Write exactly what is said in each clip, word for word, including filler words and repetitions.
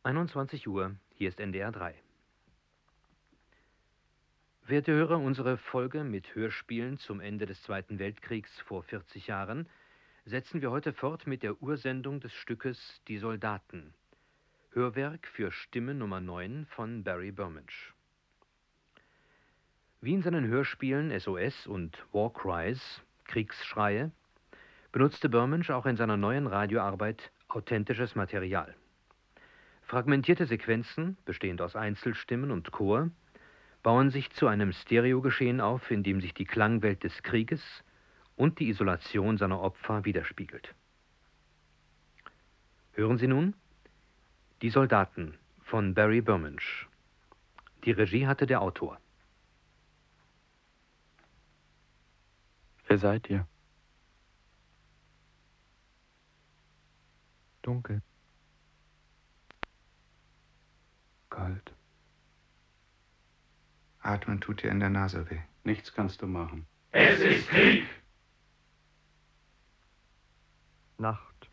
einundzwanzig Uhr, hier ist N D R drei. Werte Hörer, unsere Folge mit Hörspielen zum Ende des Zweiten Weltkriegs vor vierzig Jahren setzen wir heute fort mit der Ursendung des Stückes Die Soldaten. Hörwerk für Stimme Nummer neun von Barry Burmage. Wie in seinen Hörspielen S O S und War Cries, Kriegsschreie, benutzte Burmage auch in seiner neuen Radioarbeit authentisches Material. Fragmentierte Sequenzen, bestehend aus Einzelstimmen und Chor, bauen sich zu einem Stereogeschehen auf, in dem sich die Klangwelt des Krieges und die Isolation seiner Opfer widerspiegelt. Hören Sie nun Die Soldaten von Barry Burmage. Die Regie hatte der Autor. Wer seid ihr? Dunkel. Kalt. Atmen tut dir in der Nase weh. Nichts kannst du machen. Es ist Krieg! Nacht.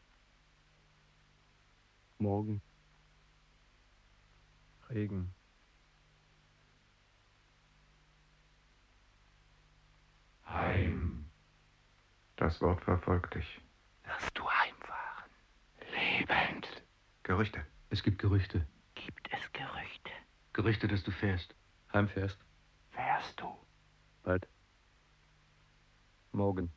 Morgen. Regen. Heim. Das Wort verfolgt dich. Wirst du heimfahren? Lebend. Gerüchte. Es gibt Gerüchte. Gibt es Gerüchte? Gerüchte, dass du fährst. Heimfährst. Fährst du? Bald. Morgen.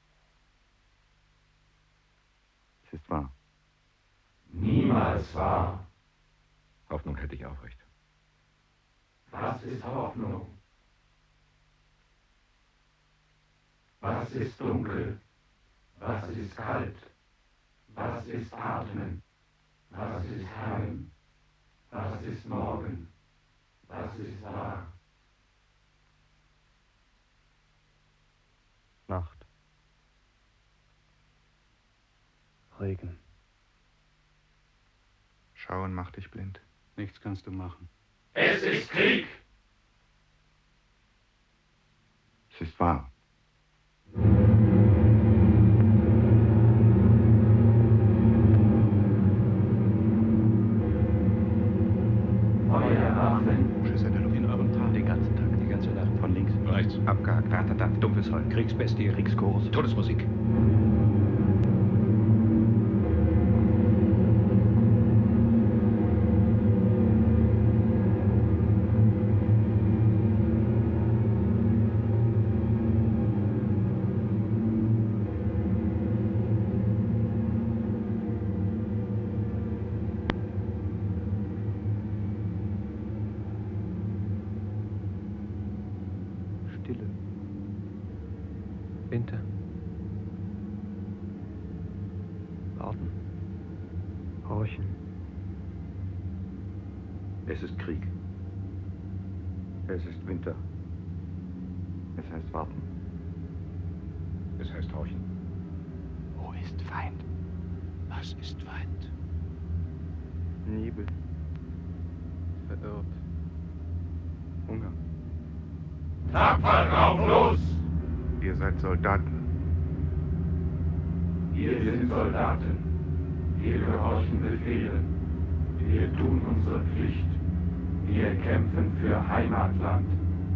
Es ist wahr. Niemals wahr. Hoffnung hält dich aufrecht. Was ist Hoffnung? Was ist dunkel? Was ist kalt? Was ist Atmen? Was ist Heim? Was ist Morgen? Was ist wahr? Nacht. Regen. Schauen macht dich blind. Nichts kannst du machen. Es ist Krieg! Es ist wahr. Feuerwaffen. Schüsse der Luft. In eurem Tal. Den ganzen Tag, die ganze Nacht. Von links. Rechts. Abgehakt. Ratata. Dumpfes Heu. Kriegsbestie, Kriegskurs. Todesmusik. Stille. Winter. Warten. Horchen. Es ist Krieg. Es ist Winter. Es heißt warten. Es heißt horchen. Wo ist Feind? Was ist Feind? Nebel. Verirrt. Hunger. Tapfer drauf los! Ihr seid Soldaten. Wir sind Soldaten. Wir gehorchen Befehlen. Wir tun unsere Pflicht. Wir kämpfen für Heimatland.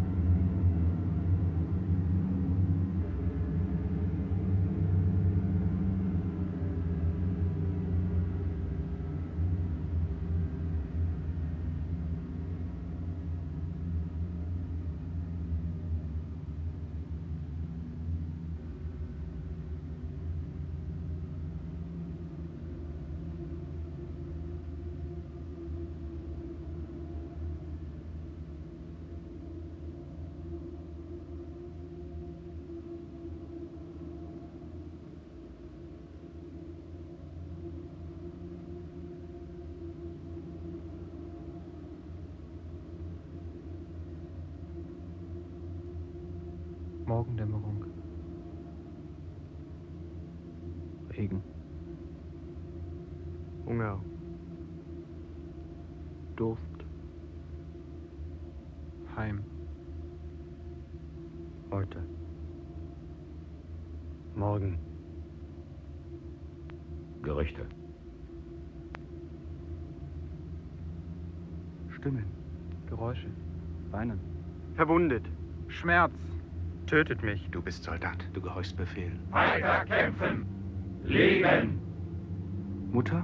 Morgendämmerung. Regen. Hunger. Durst. Heim. Heute. Morgen. Gerüchte. Stimmen. Geräusche. Weinen. Verwundet. Schmerz. Tötet mich. Du bist Soldat. Du gehorchst Befehlen. Weiter kämpfen! Leben! Mutter?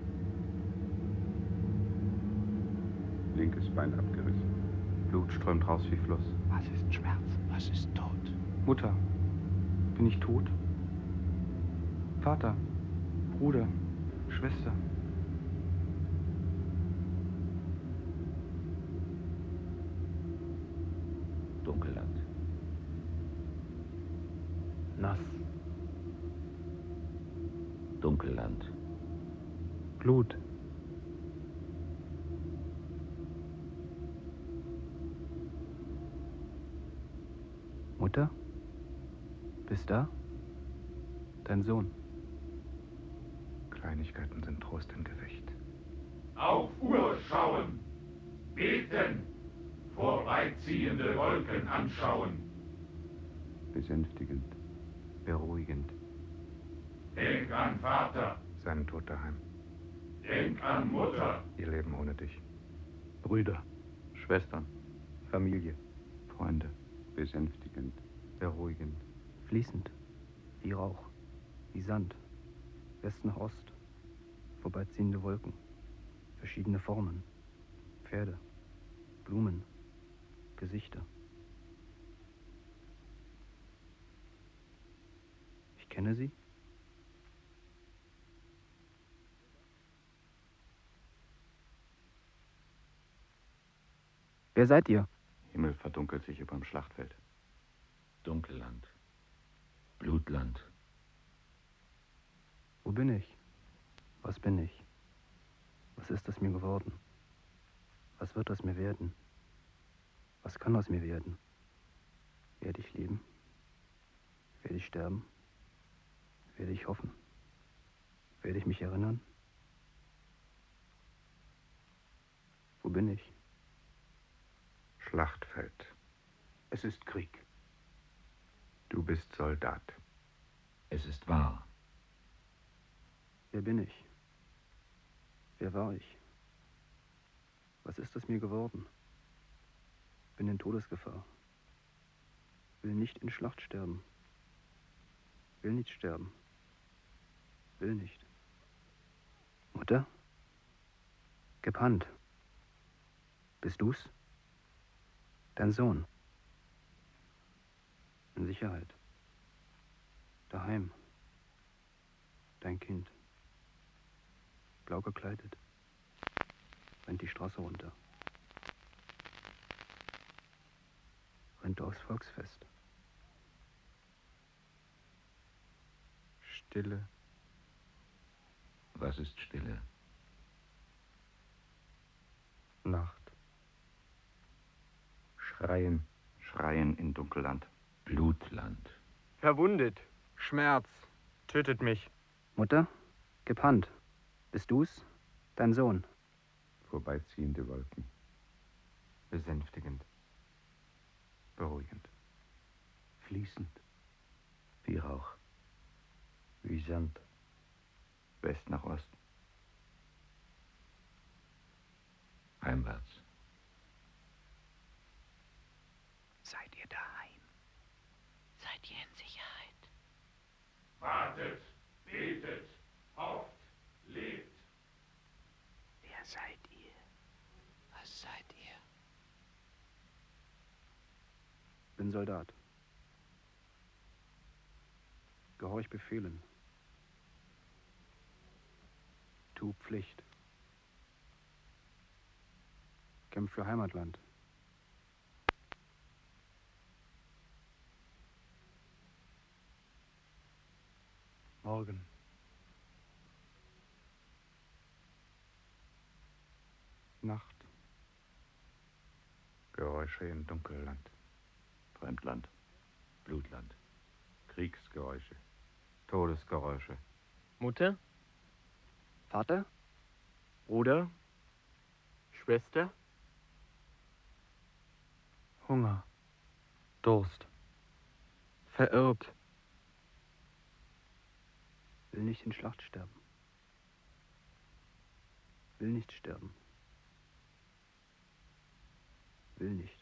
Linkes Bein abgerissen. Blut strömt raus wie Fluss. Was ist Schmerz? Was ist Tod? Mutter. Bin ich tot? Vater. Bruder. Schwester. Dunkelland. Nass. Dunkelland. Blut. Mutter? Bist da? Dein Sohn. Kleinigkeiten sind Trost im Gefecht. Auf Uhr schauen! Beten! Vorbeiziehende Wolken anschauen! Besänftigend. Beruhigend. Denk an Vater! Sein Tod daheim. Denk an Mutter! Ihr Leben ohne dich. Brüder. Schwestern. Familie. Freunde. Besänftigend. Beruhigend. Fließend. Wie Rauch. Wie Sand. West nach Ost. Vorbeiziehende Wolken. Verschiedene Formen. Pferde. Blumen. Gesichter. Ich kenne sie. Wer seid ihr? Himmel verdunkelt sich überm Schlachtfeld. Dunkelland. Blutland. Wo bin ich? Was bin ich? Was ist aus mir geworden? Was wird aus mir werden? Was kann aus mir werden? Werde ich leben? Werde ich sterben? Werde ich hoffen? Werde ich mich erinnern? Wo bin ich? Schlachtfeld. Es ist Krieg. Du bist Soldat. Es ist wahr. Wer bin ich? Wer war ich? Was ist aus mir geworden? Bin in Todesgefahr. Will nicht in Schlacht sterben. Will nicht sterben. Will nicht. Mutter? Gib Hand. Bist du's? Dein Sohn. In Sicherheit. Daheim. Dein Kind. Blau gekleidet. Rennt die Straße runter. Rennt aufs Volksfest. Stille. Was ist Stille? Nacht. Schreien. Schreien in Dunkelland. Blutland. Verwundet. Schmerz. Tötet mich. Mutter? Gib Hand. Bist du's? Dein Sohn. Vorbeiziehende Wolken. Besänftigend. Beruhigend. Fließend. Wie Rauch. Wie Sand. West nach Ost. Heimwärts. Seid ihr daheim? Seid ihr in Sicherheit? Wartet, betet, hofft, lebt. Wer seid ihr? Was seid ihr? Bin Soldat. Gehorch Befehlen. Tu Pflicht. Kämpf für Heimatland. Morgen. Nacht. Geräusche im Dunkelland. Fremdland. Blutland. Kriegsgeräusche. Todesgeräusche. Mutter? Vater? Bruder? Schwester? Hunger. Durst. Verirrt. Will nicht in Schlacht sterben. Will nicht sterben. will nicht.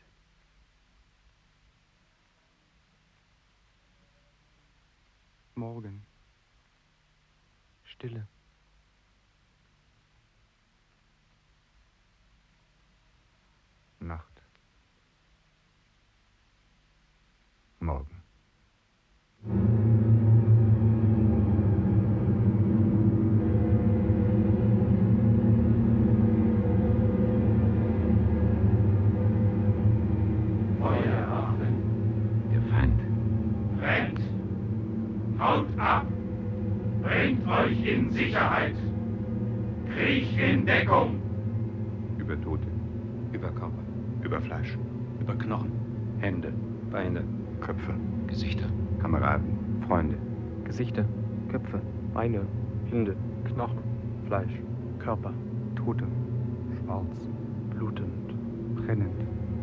Morgen. Stille. Nacht. Morgen. Feuerwaffen. Der Feind. Rennt! Haut ab! Bringt euch in Sicherheit! Kriech in Deckung! Über Tote. Über Körper. Über Fleisch. Über Knochen, Hände. Beine. Köpfe. Gesichter. Kameraden. Freunde. Gesichter. Köpfe. Beine. Hände. Knochen. Fleisch. Körper. Tote. Schwarz. Blutend. Brennend.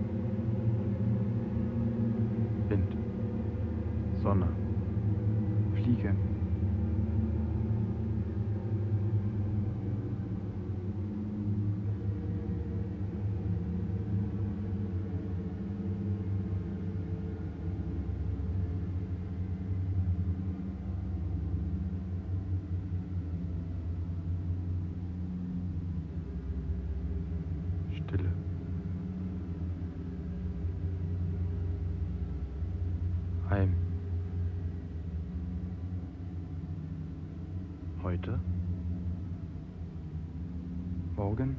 Wind. Sonne. Fliege. Stille. Heim. Heute. Morgen.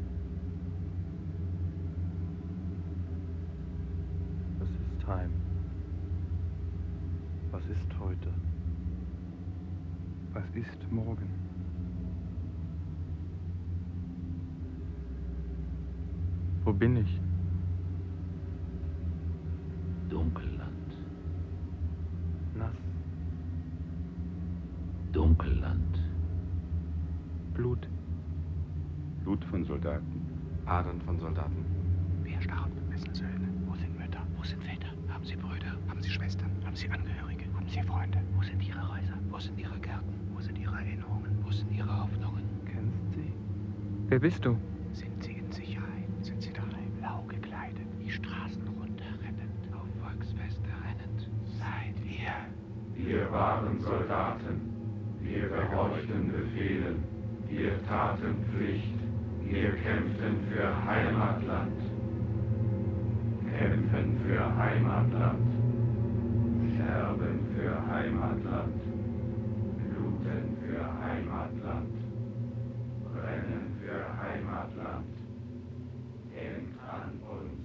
Es ist Heim. Was ist heute? Was ist morgen? Wo bin ich? Dunkelland. nass, Dunkelland. Blut. Blut von Soldaten. Adern von Soldaten. Wer starb? Wessen Söhne? Wo sind Mütter? Wo sind Väter? Haben sie Brüder? Haben sie Schwestern? Haben sie Angehörige? Haben sie Freunde? Wo sind ihre Häuser? Wo sind ihre Gärten? Wo sind ihre Erinnerungen? Wo sind ihre Hoffnungen? kennst sie? Wer bist du? Sind sie in Sicherheit? Sind sie daheim blau gekleidet? Die Straßen runterrennend? Auf Volksfeste rennend? Seid ihr? Wir waren Soldaten, wir gehorchten Befehlen, wir taten Pflicht, wir kämpften für Heimatland. Kämpfen für Heimatland, sterben für Heimatland, bluten für Heimatland, brennen für Heimatland. Denkt an uns.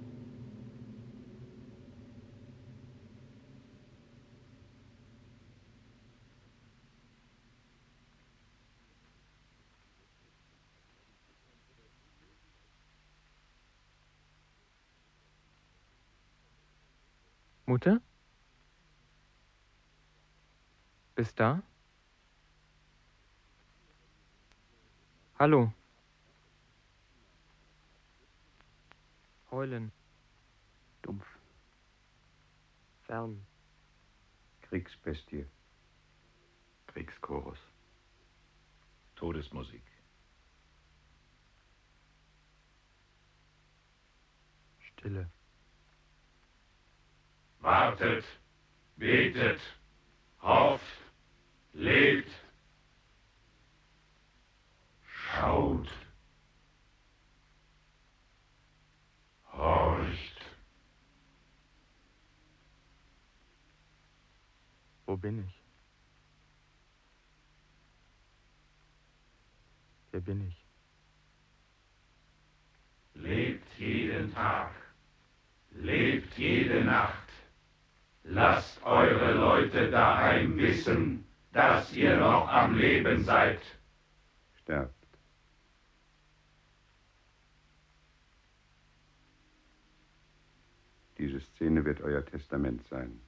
Mutter? Bist da? Hallo. Heulen. Dumpf. Fern. Kriegsbestie. Kriegschorus. Todesmusik. Stille. Wartet, betet, hofft, lebt, schaut, horcht. Wo bin ich? Wer bin ich? Lebt jeden Tag, lebt jede Nacht. Lasst eure Leute daheim wissen, dass ihr noch am Leben seid. Sterbt. Diese Szene wird euer Testament sein.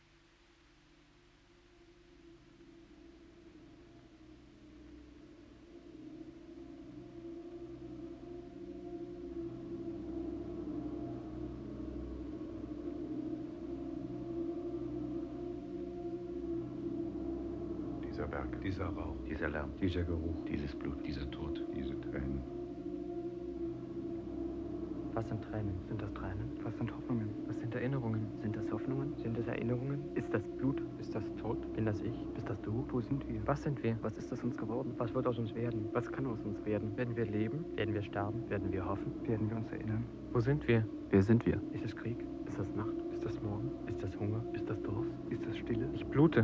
Dieser Berg. Dieser Rauch. Dieser Lärm. Dieser Geruch. Dieses Blut. Dieser Tod. Diese Tränen. Was sind Tränen? Sind das Tränen? Was sind Hoffnungen? Was sind Erinnerungen? Sind das Hoffnungen? Sind es Erinnerungen? Ist das Blut? Ist das Tod? Bin das ich? Bist das du? Wo sind wir? Was sind wir? Was ist aus uns geworden? Was wird aus uns werden? Was kann aus uns werden? Werden wir leben? Werden wir sterben? Werden wir hoffen? Werden wir uns erinnern? Wo sind wir? Wer sind wir? Ist es Krieg? Ist das Nacht? Ist das Morgen? Ist das Hunger? Ist das Durst? Ist das Stille? Ich blute.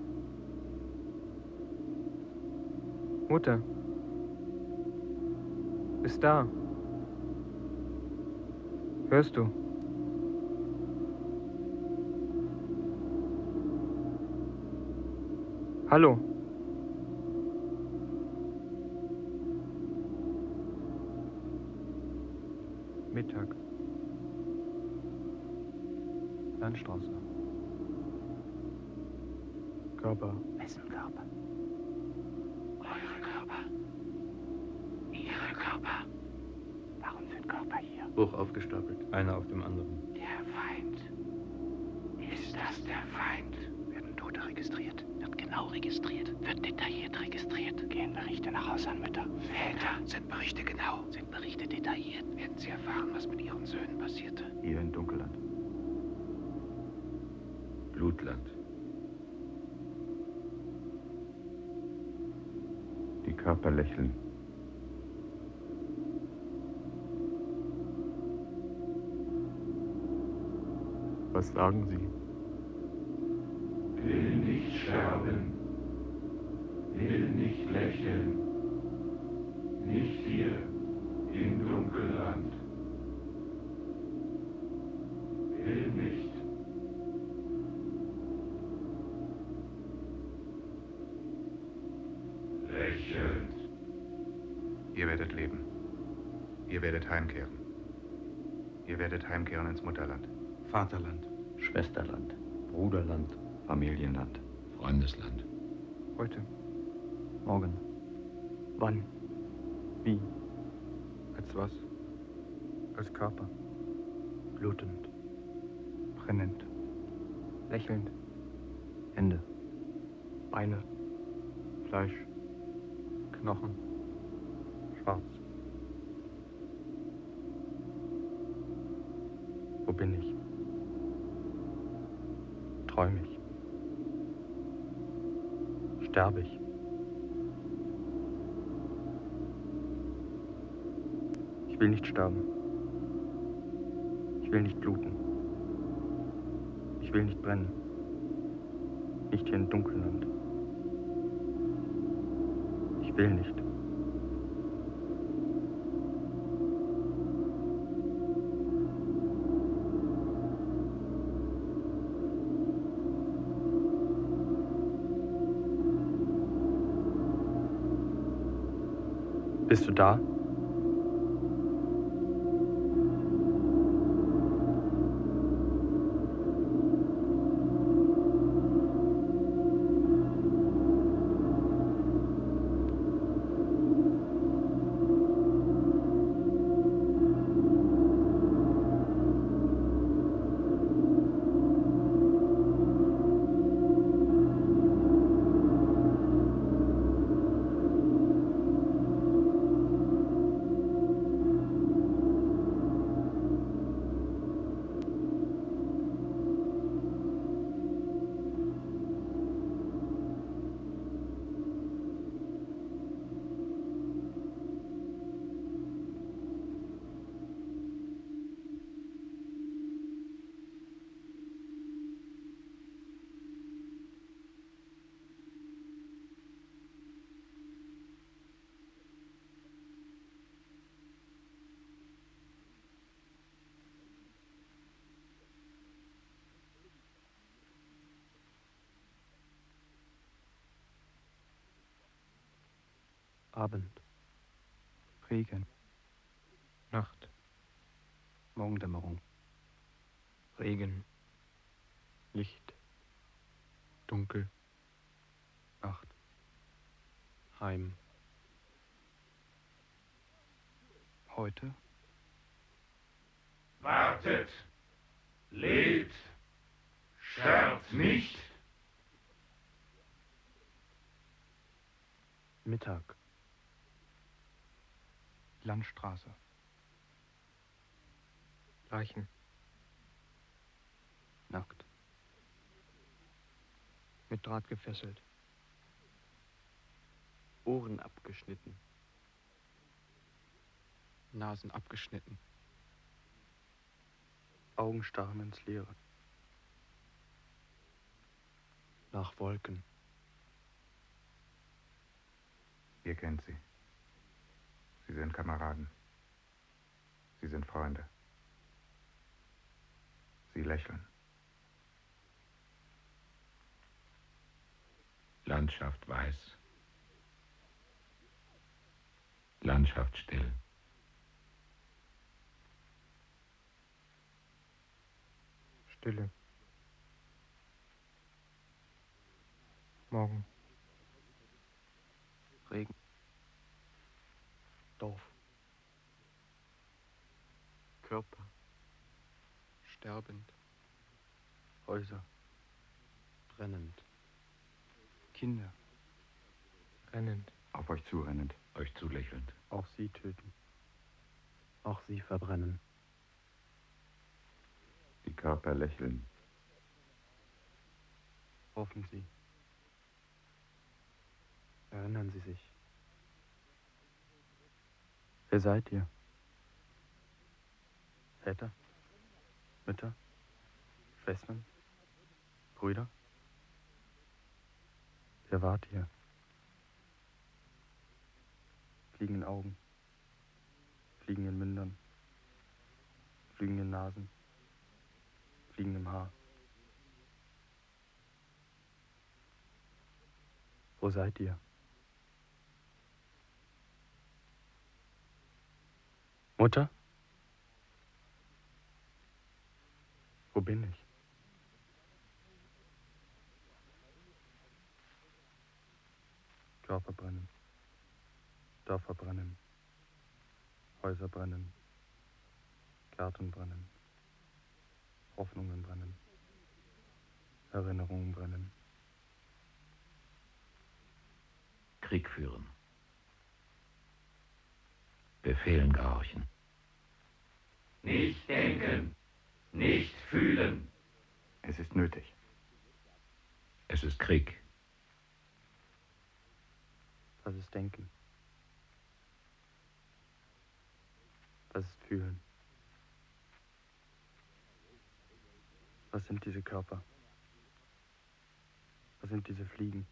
Mutter. Ist da. Hörst du? Hallo. Mittag. Landstraße. Körper. Wessen Körper? Eure Körper. Ihre Körper. Warum sind Körper hier? Hoch aufgestapelt, einer auf dem anderen. Der Feind. Ist das der Feind? Werden Tote registriert? Wird genau registriert? Wird detailliert registriert? Gehen Berichte nach Haus an Mütter? Väter, sind Berichte genau? Sind Berichte detailliert? Werden sie erfahren, was mit ihren Söhnen passierte? Hier in Dunkelland. Blutland. Die Körper lächeln. Was sagen Sie? Will nicht sterben, will nicht lächeln, nicht hier in Dunkelland. Will nicht. Lächelnd. Ihr werdet leben. Ihr werdet heimkehren. Ihr werdet heimkehren ins Mutterland. Vaterland, Schwesterland, Bruderland, Familienland. Freundesland. Heute. Morgen. Wann? Wie? Als was? Als Körper. Blutend. Brennend. Lächelnd. Hände. Beine. Fleisch. Knochen. Schwarz. Wo bin ich? Träume ich? Sterbe ich? Ich will nicht sterben. Ich will nicht bluten. Ich will nicht brennen. Nicht hier in Dunkelland. Ich will nicht. Bist du da? Abend. Regen. Nacht. Morgendämmerung. Regen. Licht. Dunkel. Nacht. Heim. Heute. Wartet, lebt, sterbt nicht. Mittag. Landstraße. Leichen. Nackt. Mit Draht gefesselt. Ohren abgeschnitten. Nasen abgeschnitten. Augen starren ins Leere. Nach Wolken. Ihr kennt sie. Sie sind Kameraden. Sie sind Freunde. Sie lächeln. Landschaft weiß. Landschaft still. Stille. Morgen. Regen. Dorf. Körper. Sterbend. Häuser. Brennend. Kinder. Rennend. Auf euch zurennend. Euch zulächelnd. Auch sie töten. Auch sie verbrennen. Die Körper lächeln. Hoffen Sie. Erinnern Sie sich. Wer seid ihr? Väter? Mütter? Schwestern? Brüder? Wer wart ihr? Fliegenden Augen. Fliegenden Mündern. Fliegenden Nasen. Fliegendem Haar. Wo seid ihr? Mutter? Wo bin ich? Körper brennen. Dörfer brennen. Häuser brennen. Gärten brennen. Hoffnungen brennen. Erinnerungen brennen. Krieg führen. Befehlen gehorchen. Nicht denken, nicht fühlen. Es ist nötig. Es ist Krieg. Was ist Denken? Was ist Fühlen? Was sind diese Körper? Was sind diese Fliegen?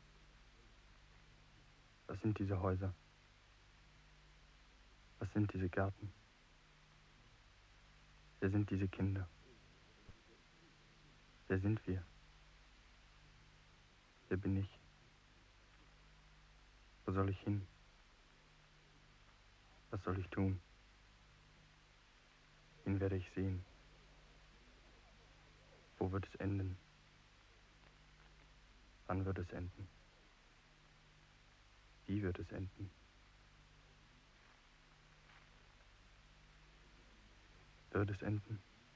Was sind diese Häuser? Was sind diese Gärten? Wer sind diese Kinder? Wer sind wir? Wer bin ich? Wo soll ich hin? Was soll ich tun? Wen werde ich sehen? Wo wird es enden? Wann wird es enden? Wie wird es enden? Wird es enden?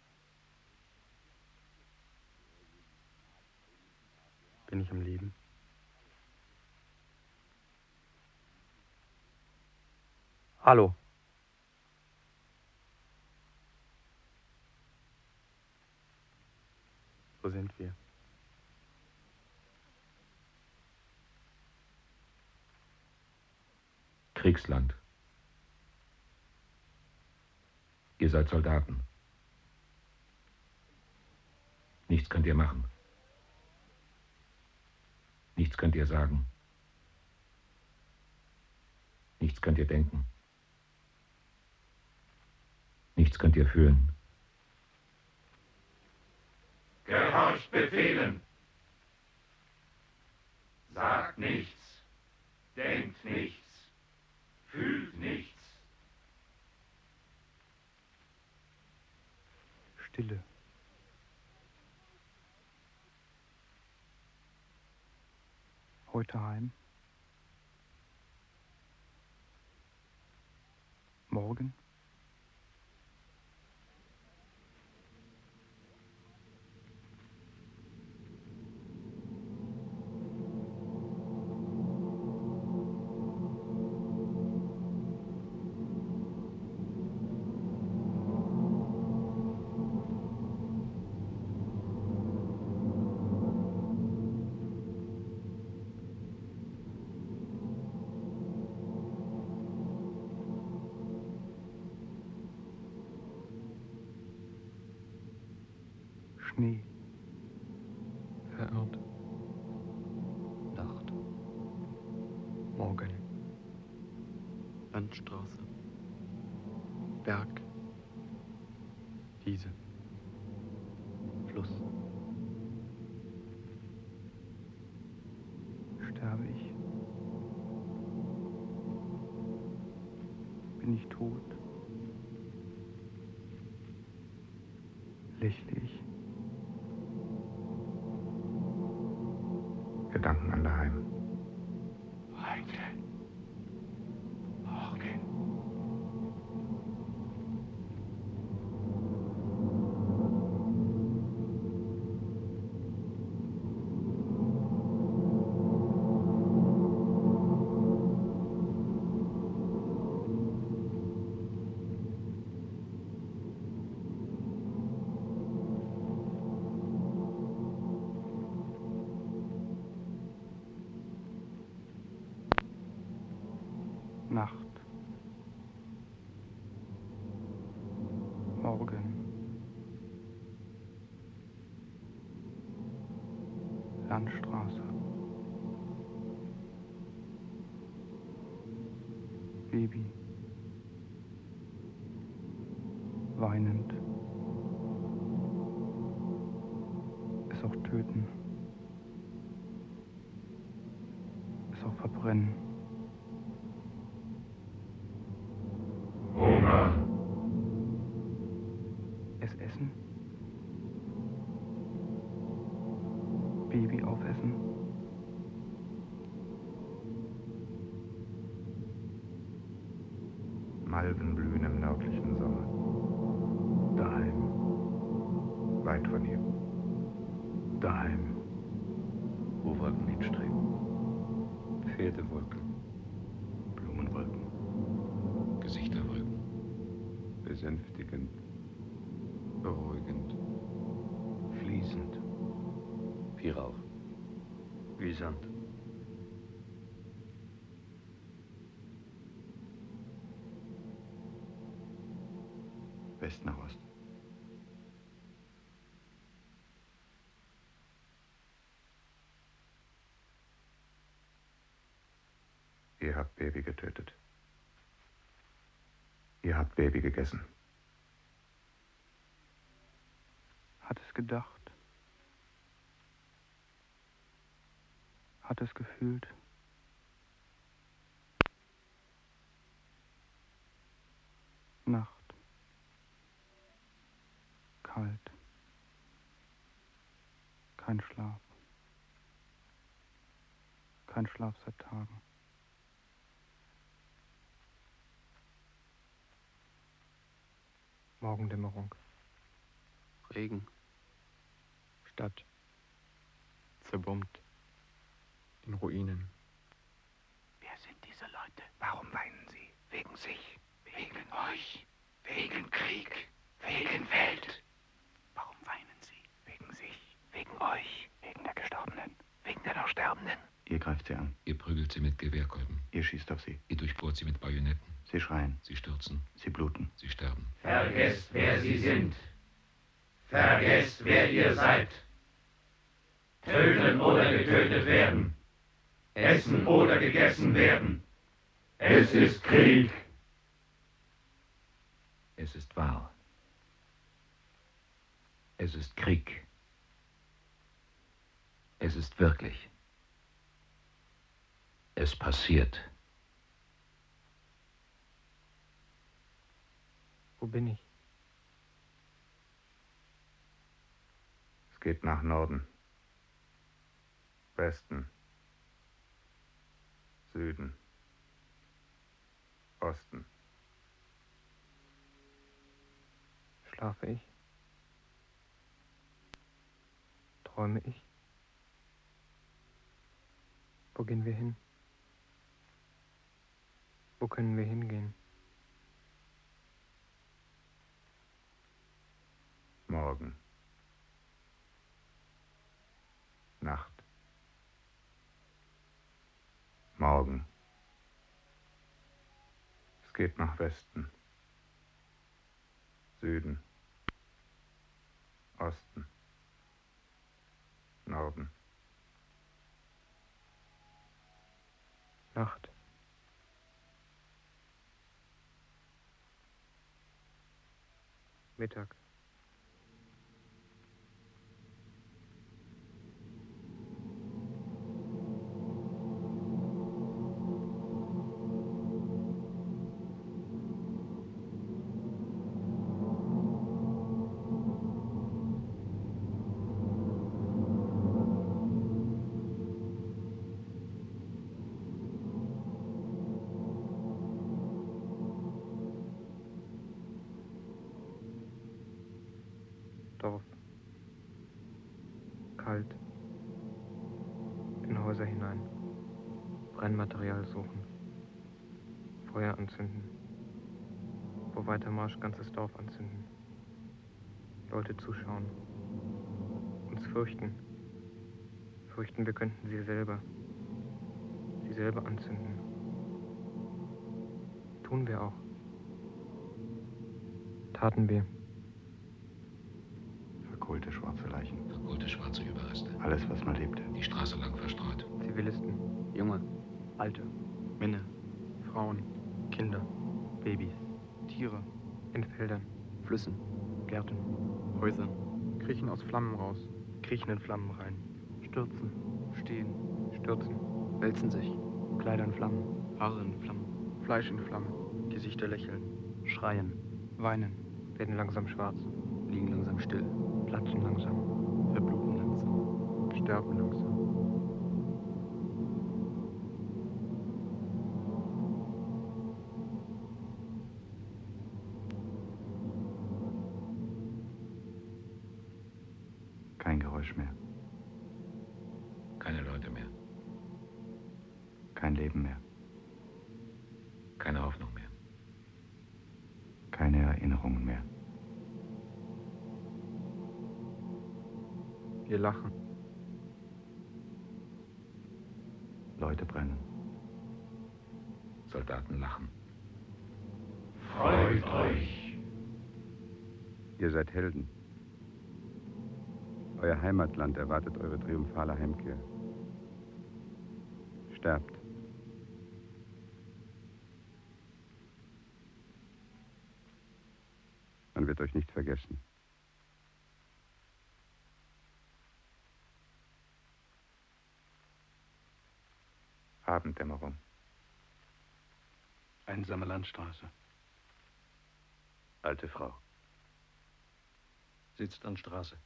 Bin ich am Leben? Hallo. Wo sind wir? Kriegsland. Ihr seid Soldaten. Nichts könnt ihr machen. Nichts könnt ihr sagen. Nichts könnt ihr denken. Nichts könnt ihr fühlen. Gehorcht Befehlen. Sagt nichts, denkt nichts, fühlt nichts. Stille. Heute heim. Morgen. Schnee. Verirrt. Nacht. Morgen. Landstraße. Berg. Wiese. Fluss. Sterbe ich? Bin ich tot? Lächle ich? Gedanken an daheim. Heute. Morgen. Nacht. Morgen. Landstraße. Baby. Weinend. Es auch töten. Es auch verbrennen. Hunger. Es essen. Baby aufessen. Malven blühen im nördlichen Sommer. Daheim. Weit von hier. Daheim. Wo Wolken hinstreben. Pferdewolken. Blumenwolken. Gesichterwolken. Besänftigend. Beruhigend. Fließend. Wie Rauch. Wie Sand. West nach Ost. Ihr habt Baby getötet. Ihr habt Baby gegessen. Hat es gedacht. Hat es gefühlt. Nacht. Kalt. Kein Schlaf. Kein Schlaf seit Tagen. Morgendämmerung. Regen. Stadt. Zerbombt. In Ruinen. Wer sind diese Leute? Warum weinen sie? Wegen sich. Wegen euch. Wegen Krieg. Wegen Welt. Warum weinen sie? Wegen sich. Wegen euch. Wegen der Gestorbenen. Wegen der noch Sterbenden. Ihr greift sie an. Ihr prügelt sie mit Gewehrkolben. Ihr schießt auf sie. Ihr durchbohrt sie mit Bajonetten. Sie schreien. Sie stürzen. Sie bluten. Sie sterben. Vergesst, wer sie sind. Vergesst, wer ihr seid. Töten oder getötet werden. Essen oder gegessen werden. Es ist Krieg. Es ist wahr. Es ist Krieg. Es ist wirklich. Es passiert. Wo bin ich? Es geht nach Norden. Westen. Süden. Osten. Schlafe ich? Träume ich? Wo gehen wir hin? Wo können wir hingehen? Morgen. Nacht. Morgen. Es geht nach Westen. Süden. Osten. Augen. Nacht. Mittag. Dorf. Kalt. In Häuser hinein. Brennmaterial suchen. Feuer anzünden. Wo weiter Marsch ganzes Dorf anzünden. Leute zuschauen. Uns fürchten. Fürchten, wir könnten sie selber. Sie selber anzünden. Tun wir auch. Taten wir. Verkohlte schwarze Leichen. Verkohlte schwarze Überreste. Alles, was mal lebte. Die Straße lang verstreut. Zivilisten. Junge, Alte, Männer, Frauen, Kinder, Babys, Tiere, In Feldern. Flüssen, Gärten, Häusern, Kriechen aus Flammen raus. kriechen in Flammen rein, stürzen, stehen, Stürzen. wälzen sich, Kleider in Flammen, Haare in Flammen, Fleisch in Flammen. Gesichter lächeln, schreien, Weinen. Werden langsam schwarz. liegen langsam still, Platzen langsam. verbluten langsam. Sterben langsam. Kein Geräusch mehr. Keine Leute mehr. Kein Leben mehr. Keine Hoffnung mehr. Keine Erinnerungen mehr. Wir lachen. Leute brennen. Soldaten lachen. Freut euch. Ihr seid Helden. Euer Heimatland erwartet eure triumphale Heimkehr. Sterbt. Man wird euch nicht vergessen. Abenddämmerung. Einsame Landstraße. Alte Frau. Sitzt an Straße.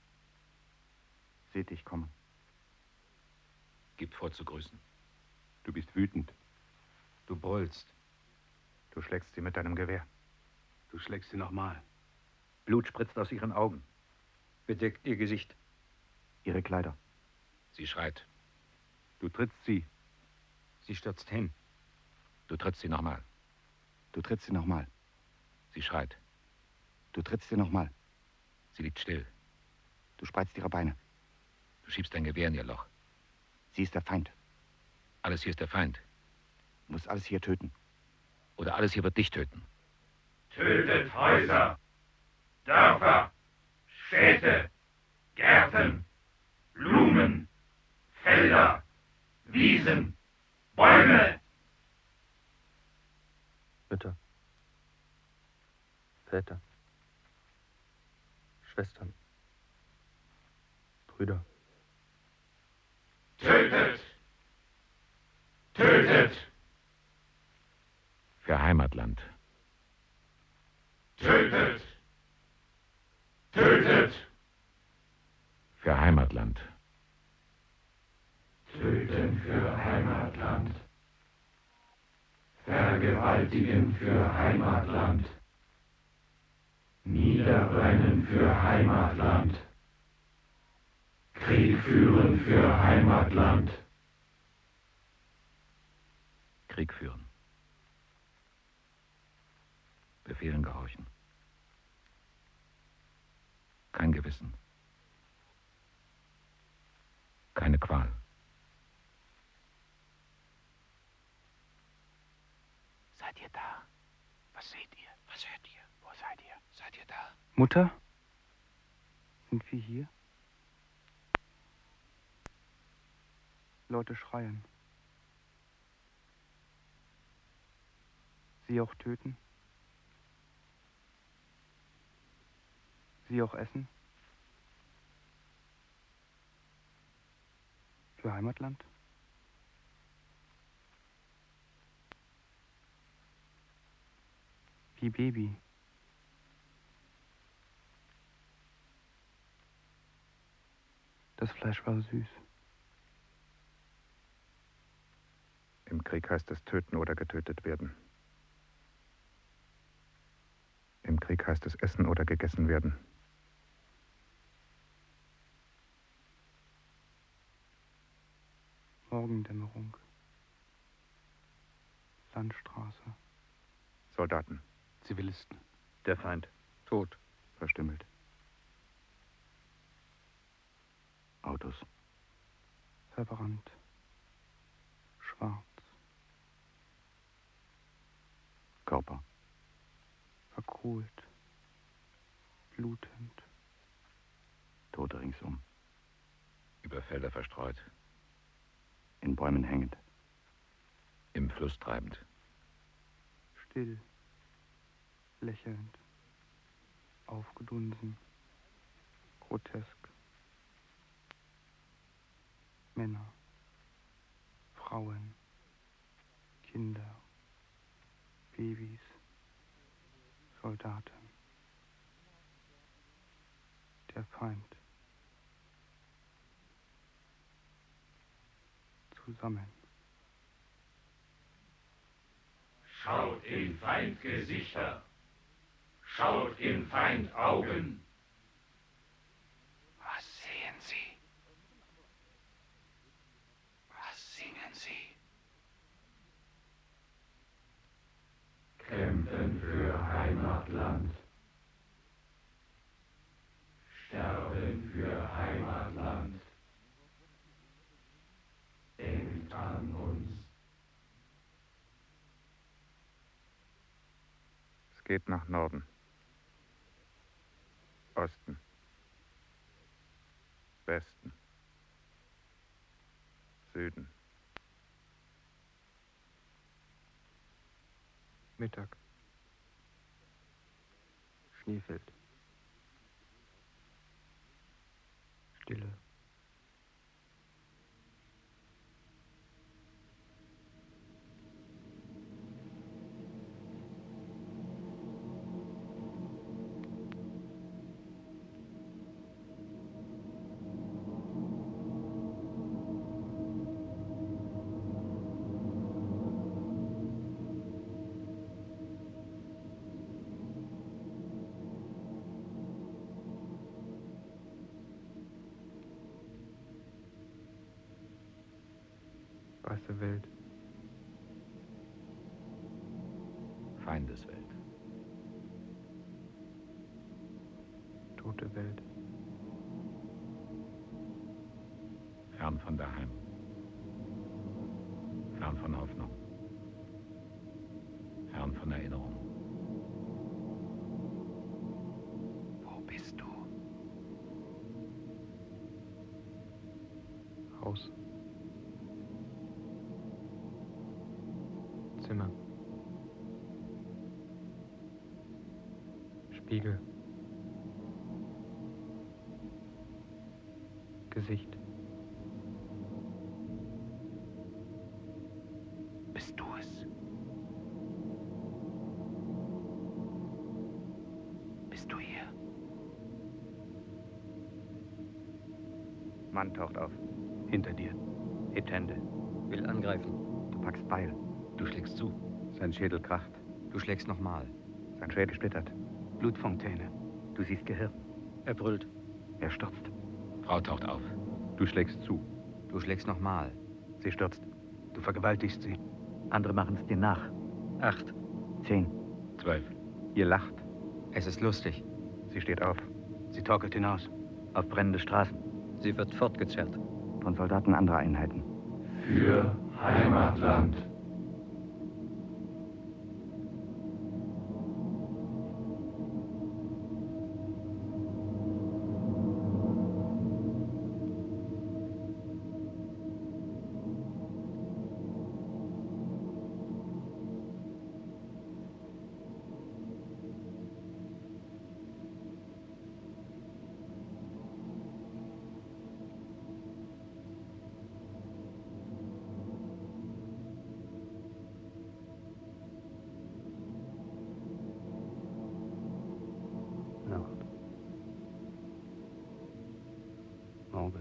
Seht dich kommen. Gib vor zu grüßen. Du bist wütend. Du brüllst. Du schlägst sie mit deinem Gewehr. Du schlägst sie nochmal. Blut spritzt aus ihren Augen. Bedeckt ihr Gesicht. Ihre Kleider. Sie schreit. Du trittst sie. Sie stürzt hin. Du trittst sie nochmal. Du trittst sie nochmal. Sie schreit. Du trittst sie nochmal. Sie liegt still. Du spreizt ihre Beine. Du schiebst dein Gewehr in ihr Loch. Sie ist der Feind. Alles hier ist der Feind. Du musst alles hier töten. Oder alles hier wird dich töten. Tötet Häuser, Dörfer, Städte, Gärten, Blumen, Felder, Wiesen, Bäume. Mütter. Väter. Schwestern. Brüder. Tötet! Tötet! Für Heimatland. Tötet! Tötet! Für Heimatland. Töten für Heimatland. Vergewaltigen für Heimatland. Niederbrennen für Heimatland. Krieg führen für Heimatland. Krieg führen. Befehlen gehorchen. Kein Gewissen. Keine Qual. Seid ihr da? Was seht ihr? Was hört ihr? Wo seid ihr? Seid ihr da? Mutter? Sind wir hier? Leute schreien. Sie auch töten? Sie auch essen? Für Heimatland? Wie Baby. Das Fleisch war süß. Im Krieg heißt es töten oder getötet werden. Im Krieg heißt es essen oder gegessen werden. Morgendämmerung. Landstraße. Soldaten. Zivilisten. Der Feind. Tot. Verstümmelt. Autos. Verbrannt. Schwarz. Körper. Verkohlt. Blutend. Tote ringsum. Über Felder verstreut. In Bäumen hängend. Im Fluss treibend. Still. Lächelnd. Aufgedunsen. Grotesk. Männer. Frauen. Kinder. Babys. Soldaten. Der Feind. Zusammen. Schaut in Feindgesichter. Schaut in Feindaugen. Was sehen Sie? Was singen Sie? Kämpfen für Heimatland. Sterben für Heimatland. Denkt an uns. Es geht nach Norden. Osten. Westen. Süden. Mittag. Schneefeld. Stille. Weiße Welt. Feindeswelt. Tote Welt. Fern von daheim. Fern von Hoffnung. Fern von Erinnerung. Wo bist du? Haus. Zimmer. Spiegel. Gesicht. Bist du es? Bist du hier? Mann taucht auf. Hinter dir. Hebt Hände. Will angreifen. Du packst Beil. Du schlägst zu. Sein Schädel kracht. Du schlägst nochmal. Sein Schädel splittert. Blutfontäne. Du siehst Gehirn. Er brüllt. Er stürzt. Frau taucht auf. Du schlägst zu. Du schlägst nochmal. Sie stürzt. Du vergewaltigst sie. Andere machen es dir nach. Acht. Zehn. Zwölf. Ihr lacht. Es ist lustig. Sie steht auf. Sie torkelt hinaus. Auf brennende Straßen. Sie wird fortgezerrt. Von Soldaten anderer Einheiten. Für Heimatland. Augen.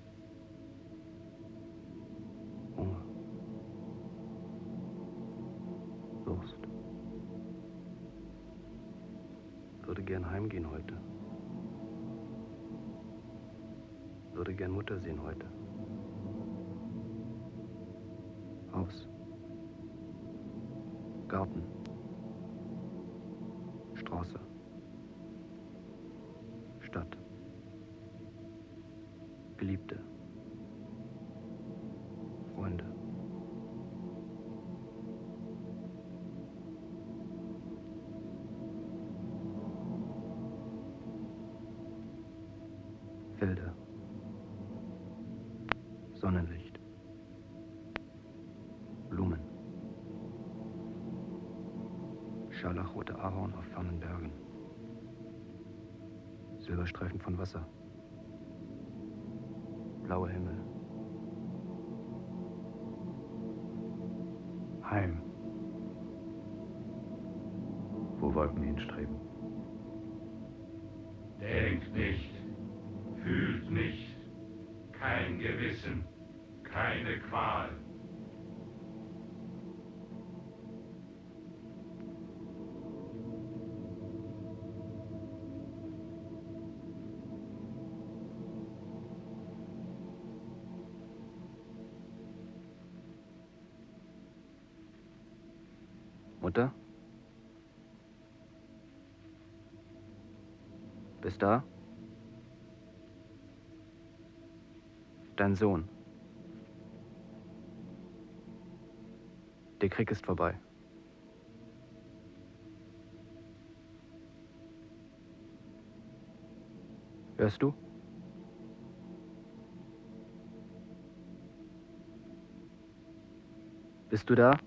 Hunger. Durst. Würde gern heimgehen heute. Würde gern Mutter sehen heute. Haus. Garten. Straße. Stadt. Geliebte. Freunde. Felder. Sonnenlicht. Blumen. Scharlachrote Ahorn auf fernen Bergen. Silberstreifen von Wasser. Blauer Himmel. Heim. Wo Wolken hinstreben. Denkt nicht, fühlt nicht, kein Gewissen, keine Qual. Mutter? Bist da? Dein Sohn. Der Krieg ist vorbei. Hörst du? Bist du da?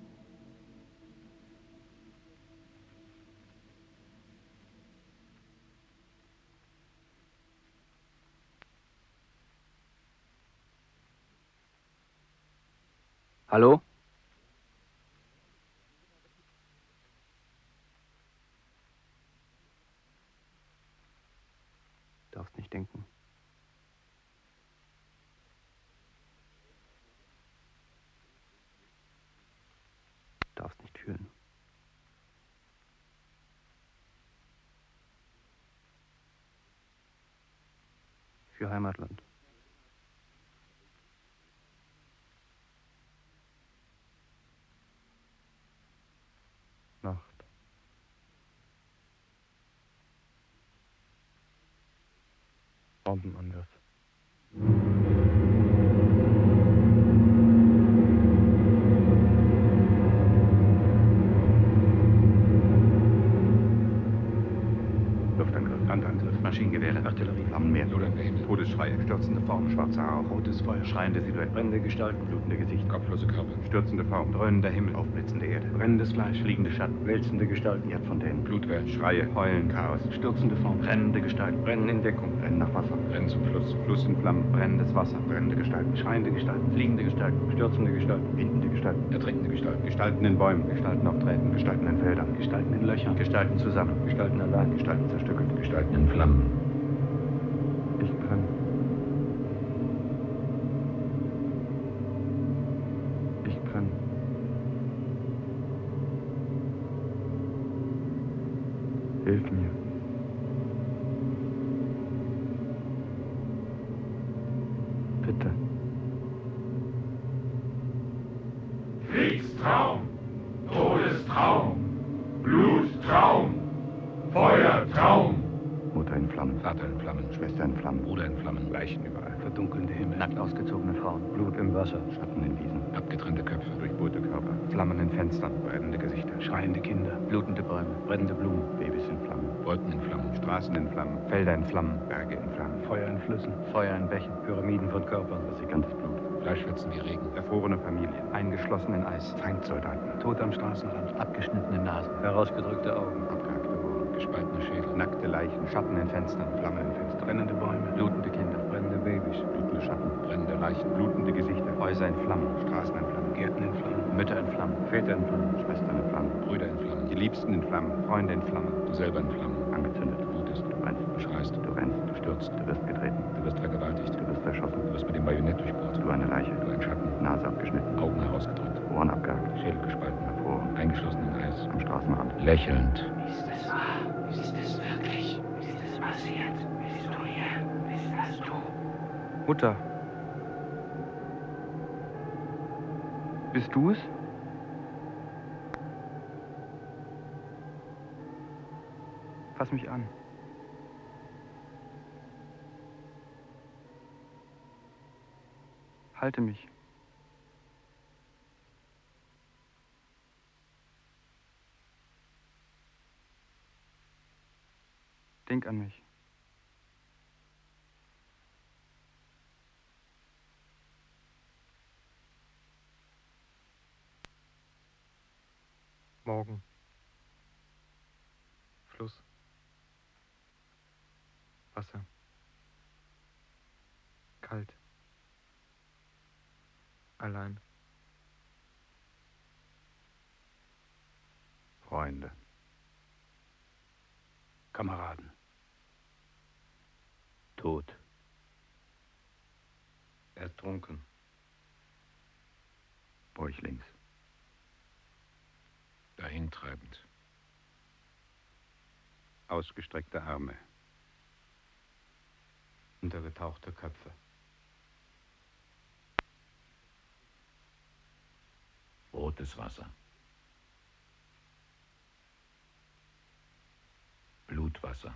Hallo? Darfst nicht denken. Darfst nicht fühlen. Für Heimatland. Nacht. Bombenangriff. Luftangriff, Landangriff, Maschinengewehre, Artillerie, Flammenmeer, Todesschreie, stürzende Form, schwarzer Rauch, rotes Feuer, schreiende Silhouette, brennende Gestalten, blutende Gesichter, kopflose Körper, stürzende Form, dröhnender Himmel, aufblitzende Erde, brennendes Fleisch, fliegende Schatten, wälzende Gestalten, Erdfontänen, Blutwellen, Schreie, Heulen, Chaos, stürzende Form, brennende Gestalten, brennen in Deckung, brennen nach Wasser, brennen zum Fluss, Fluss in Flammen, brennendes Wasser, brennende Gestalten, schreiende Gestalten, fliegende Gestalten, stürzende Gestalten, windende Gestalten, ertrinkende Gestalten, Gestalten in Bäumen, Gestalten auf Drähten, Gestalten in Feldern, Gestalten in Löchern, Gestalten zusammen, Gestalten allein, Gestalten zerstückelt, Gestalten in Flammen. Ich kann. Ich kann. Hilf mir. Bitte. Kriegstraum, Todestraum, Bluttraum, Feuertraum. Mutter in Flammen, Vater in Flammen, Schwester in Flammen, Bruder in Flammen, Leichen überall, Verdunkelnde Himmel. nackt ausgezogene Frauen, Blut im Wasser, Schatten in Wiesen, abgetrennte Köpfe, durchbohrte Körper, Flammen in Fenstern, brennende Gesichter, Schreiende Kinder. blutende Bäume, brennende Blumen, Babys in Flammen, Wolken in Flammen, Straßen in Flammen, Felder in Flammen, Berge in Flammen, Feuer in Flüssen. Feuer in Bächen, Pyramiden von Körpern, versickerndes Blut, Fleischfetzen wie Regen, erfrorene Familien, eingeschlossen in Eis, Feindsoldaten, Tod am Straßenrand. abgeschnittene Nasen, Herausgedrückte Augen. abgehackte Ohren, gespaltene Schädel, nackte Leichen, Schatten in Fenstern, Flammen in Fenstern, Brennende Bäume. blutende Kinder, brennende Babys, blutende Schatten, brennende Leichen, blutende Gesichter, Häuser in Flammen, Straßen in Flammen, Gärten in Flammen. Mütter in Flammen, Väter in Flammen, Schwestern in Flammen, Brüder in Flammen, die Liebsten in Flammen, Freunde in Flammen, du selber in Flammen, angezündet, du blutest, du brennst, du schreist, du rennst, du stürzt, du wirst getreten, du wirst vergewaltigt, du Schädel gespalten. Hervor. Eingeschlossen in Eis. Am Straßenrand. Lächelnd. Ist es wahr? Ist es wirklich? Ist es passiert? Bist du hier? Bist das du? Mutter. Bist du es? Fass mich an. Halte mich. Denk an mich. Morgen. Fluss. Wasser. Kalt. Allein. Freunde. Kameraden. Tod. Ertrunken. Bäuchlings. Dahintreibend. Ausgestreckte Arme. Untergetauchte Köpfe. Rotes Wasser. Blutwasser.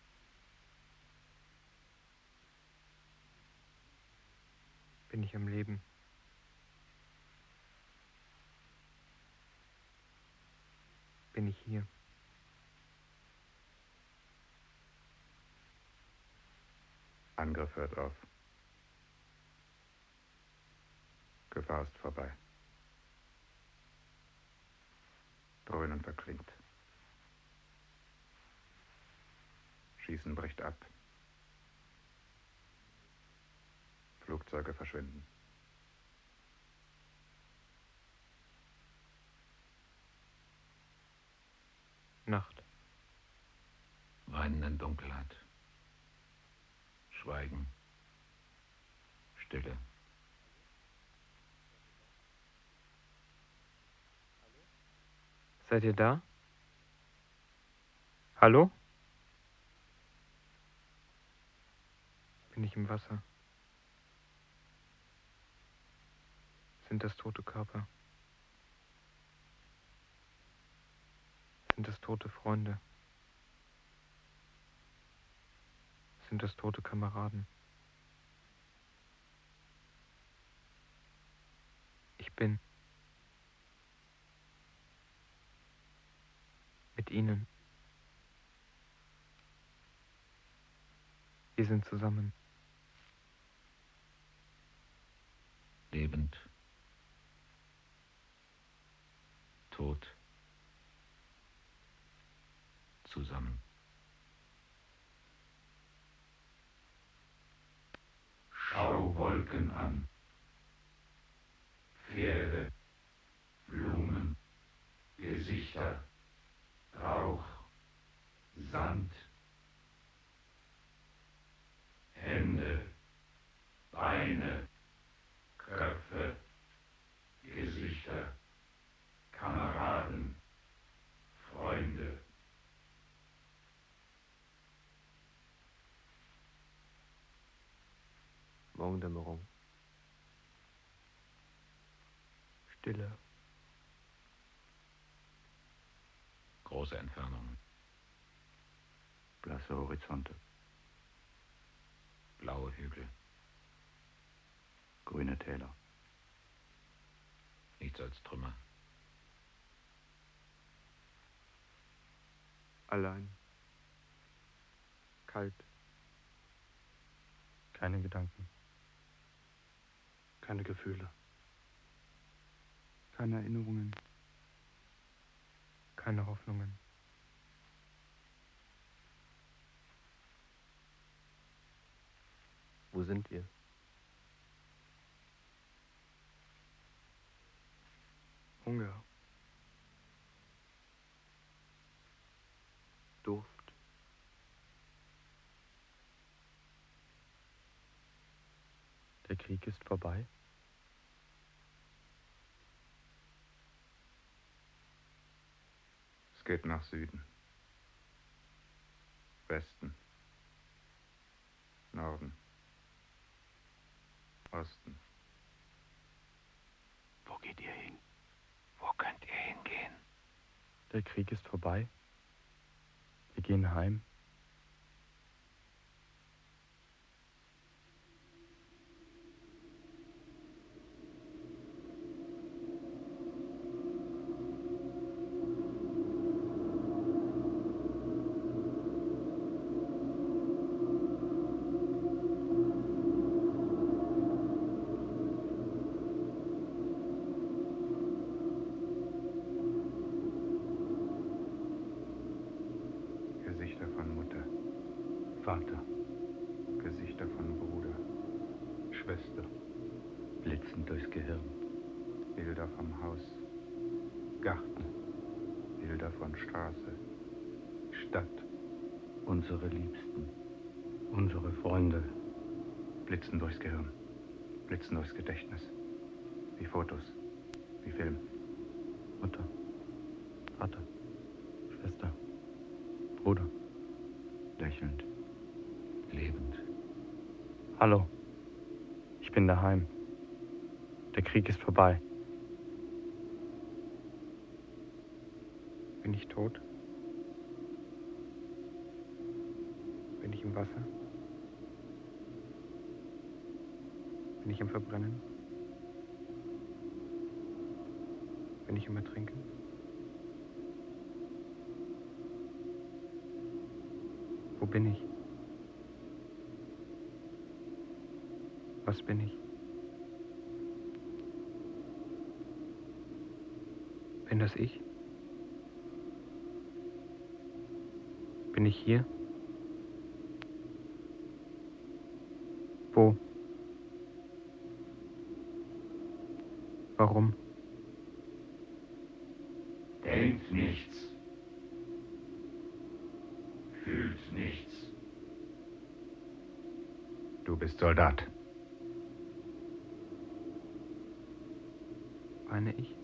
Bin ich am Leben? Bin ich hier? Angriff hört auf. Gefahr ist vorbei. Dröhnen verklingt. Schießen bricht ab. Flugzeuge verschwinden. Nacht. Weinende Dunkelheit. Schweigen. Stille. Seid ihr da? Hallo? Bin ich im Wasser? Sind das tote Körper? Sind das tote Freunde? Sind das tote Kameraden? Ich bin mit ihnen. Wir sind zusammen. Lebend. Tot. Zusammen. Schau Wolken an. Pferde, Blumen, Gesichter, Rauch, Sand, Hände, Beine, Köpfe, Gesichter, Kameraden, Freunde. Morgendämmerung. Stille. Große Entfernungen. Blasse Horizonte. Blaue Hügel. Grüne Täler. Nichts als Trümmer. Allein. Kalt. Keine Gedanken. Keine Gefühle. Keine Erinnerungen. Keine Hoffnungen. Wo sind wir? Hunger. Durst. Der Krieg ist vorbei. geht nach Süden. Westen. Norden. Osten. Wo geht ihr hin? Wo könnt ihr hingehen? Der Krieg ist vorbei. Wir gehen heim. Gesichter von Mutter, Vater, Gesichter von Bruder, Schwester, blitzend durchs Gehirn. Bilder vom Haus, Garten, Bilder von Straße, Stadt, unsere Liebsten, unsere Freunde. Blitzen durchs Gehirn, blitzen durchs Gedächtnis. Wie Fotos, wie Film. Mutter, Vater, Schwester, Bruder. Lächelnd, lebend. Hallo, ich bin daheim. Der Krieg ist vorbei. Bin ich tot? Bin ich im Wasser? Bin ich im Verbrennen? Bin ich im Ertrinken? Wo bin ich? Was bin ich? Bin das ich? Bin ich hier? Wo? Warum? Denkt nichts. Fühlt nichts. Du bist Soldat. Weine ich?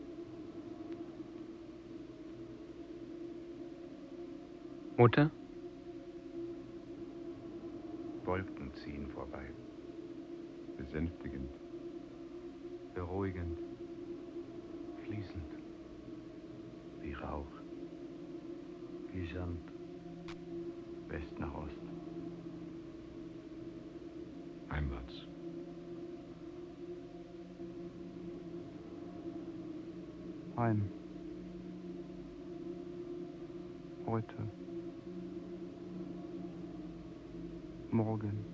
Mutter? Wolken ziehen vorbei. Besänftigend, Beruhigend. Fließend. wie Rauch, wie Sand, West nach Ost. Heimwärts. Heim. Heute. Morgen.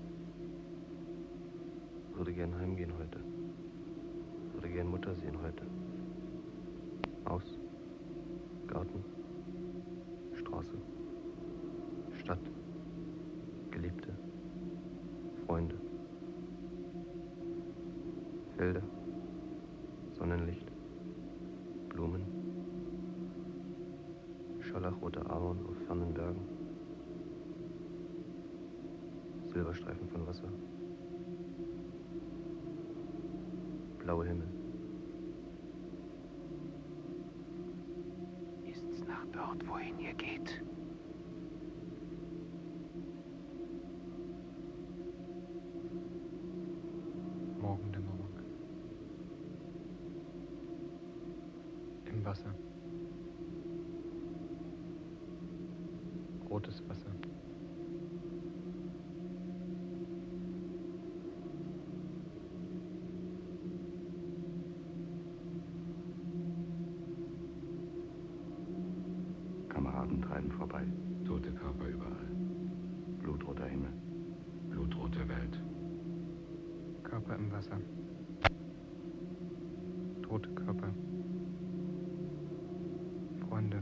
Würde gern heimgehen heute. Würde gern Mutter sehen heute. Haus, Garten, Straße, Stadt, Geliebte, Freunde, Felder, Sonnenlicht, Blumen, scharlachrote Ahorn auf fernen Bergen, Silberstreifen von Wasser, blaue Himmel. Ist's nach dort, wohin ihr geht? Morgendämmerung. Im Wasser. Rotes Wasser. Kameraden treiben vorbei. Tote Körper überall. Blutroter Himmel. Blutrote Welt. Körper im Wasser. Tote Körper. Freunde.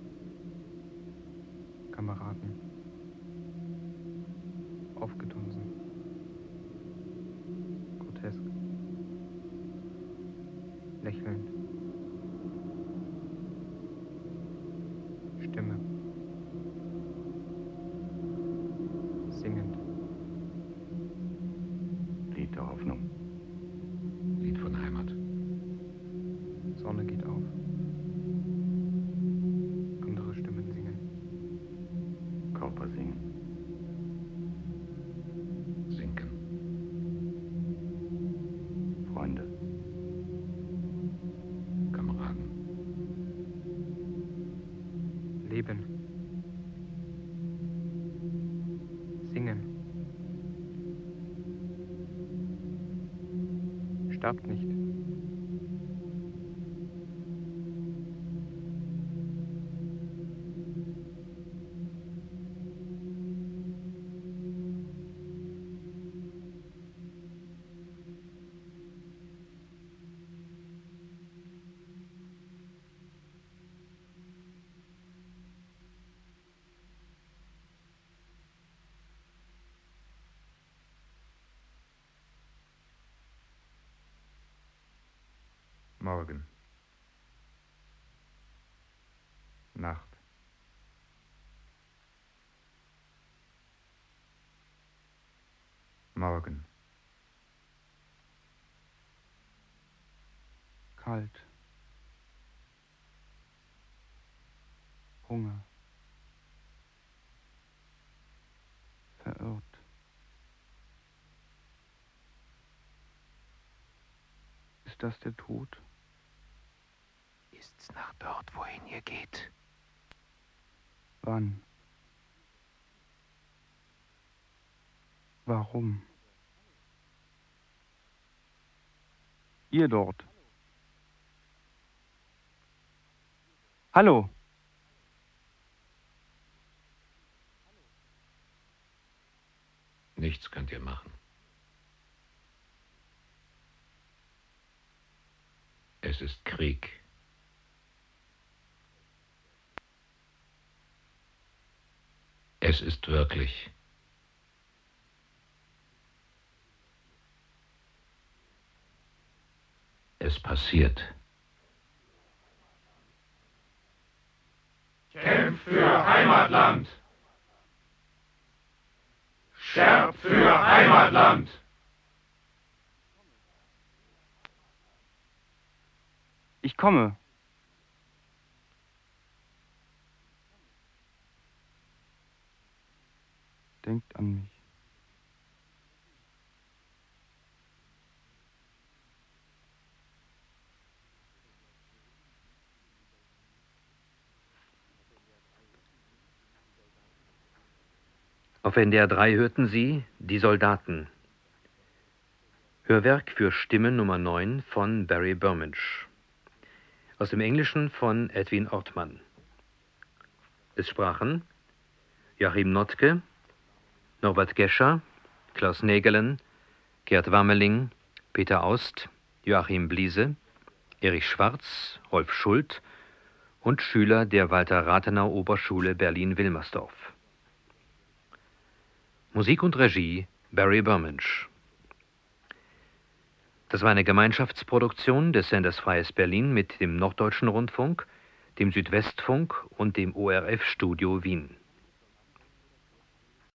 Kameraden. Aufgedunsen. Grotesk. Lächelnd. Stimme. Singend. Lied der Hoffnung. Lied von Heimat. Sonne geht auf. Kommt sterbt nicht. Morgen. Nacht. Morgen. Kalt. Hunger. Verirrt. Ist das der Tod? Ist's nach dort, wohin ihr geht? Wann? Warum? Ihr dort. Hallo. Nichts könnt ihr machen. Es ist Krieg. Es ist wirklich. Es passiert. Kämpft für Heimatland! Sterbt für Heimatland! Ich komme. Denkt an mich. Auf N D R drei hörten Sie Die Soldaten. Hörwerk für Stimme Nummer neun von Barry Burmage. Aus dem Englischen von Edwin Ortmann. Es sprachen Joachim Notke, Norbert Gescher, Klaus Nägelen, Gerd Wammeling, Peter Aust, Joachim Bliese, Erich Schwarz, Rolf Schult und Schüler der Walter-Rathenau-Oberschule Berlin-Wilmersdorf. Musik und Regie Barry Burmage. Das war eine Gemeinschaftsproduktion des Senders Freies Berlin mit dem Norddeutschen Rundfunk, dem Südwestfunk und dem O R F-Studio Wien.